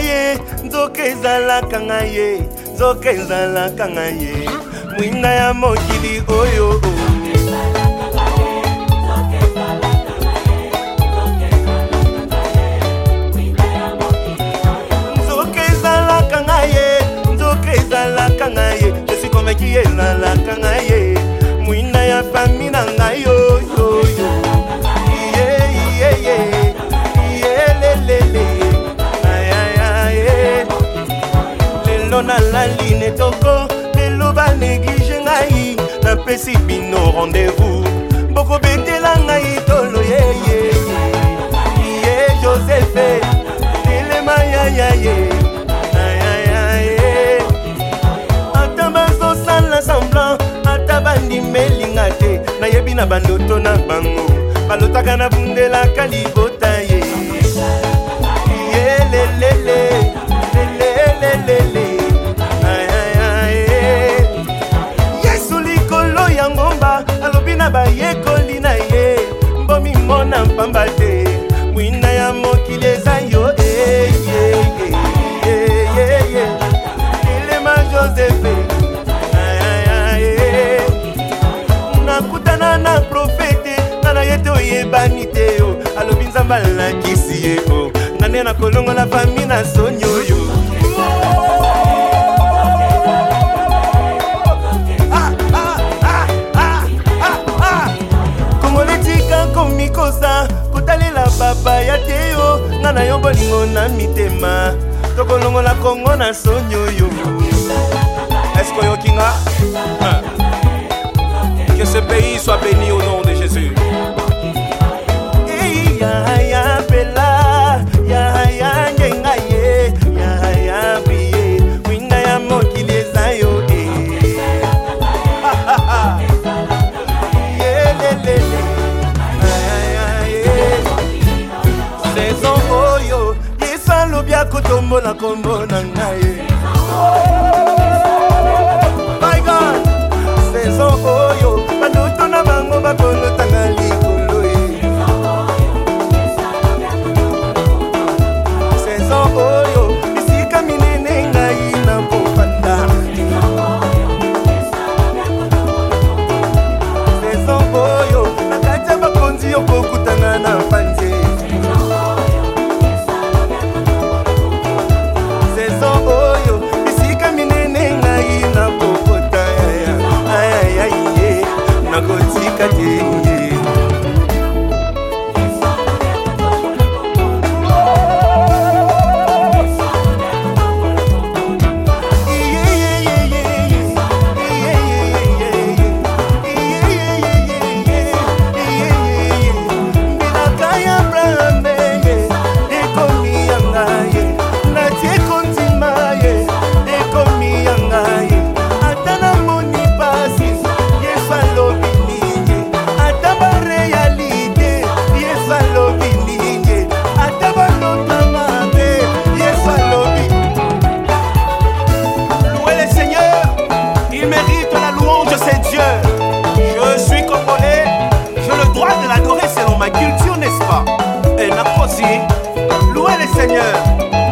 ye, nzoke ezalaka ngai ye, nzoke ezalaka ngai ye, mwinda ya mokili oyo. Nzoke ezalaka ngai ye, nzoke ezalaka ngai ye, je suis convaincu ezalaka ngai ye, mwinda ya fami na ngai yo yo yo. Na la ligne toko lelo ba néglige ngai na pesi bino rendez-vous boko betela ngai tolo ye ye ye Joseph telema ya ya ye atamba zo sala semblant atabandi melinga te na yebi na bandoto na bango balotaka na bundela kalibota ye ye lelele lelele alobina bayekoli na ye mbomi mona mpamba te mwina ya mokili eza yo elema Joseph nakutana na profete nga na ye te oyebani te yo alobi nzambe alakisi ye o nga nde na kolongola fami na soni oyo. Komikosa kotalela papa ya teyo nga na yo bolingo na mitema tokolongola Kongo na soni oyo. Est-ce que Yokinga? Que ce pays soit béni au nom de Jésus. Ya bela ya ngenga ye ya biye winda ya mokili eza yo saison oyo yesalo bya kotombola kombo na ngai. My God, saison oyo bandoto na bango bakolotanga likolo ye. Saison oyo bisika minene ngai na bofanda. Saison oyo nakati bakonzi yo kokutana na panze. Selon ma culture, n'est-ce pas? Et n'a pas aussi louer le Seigneur.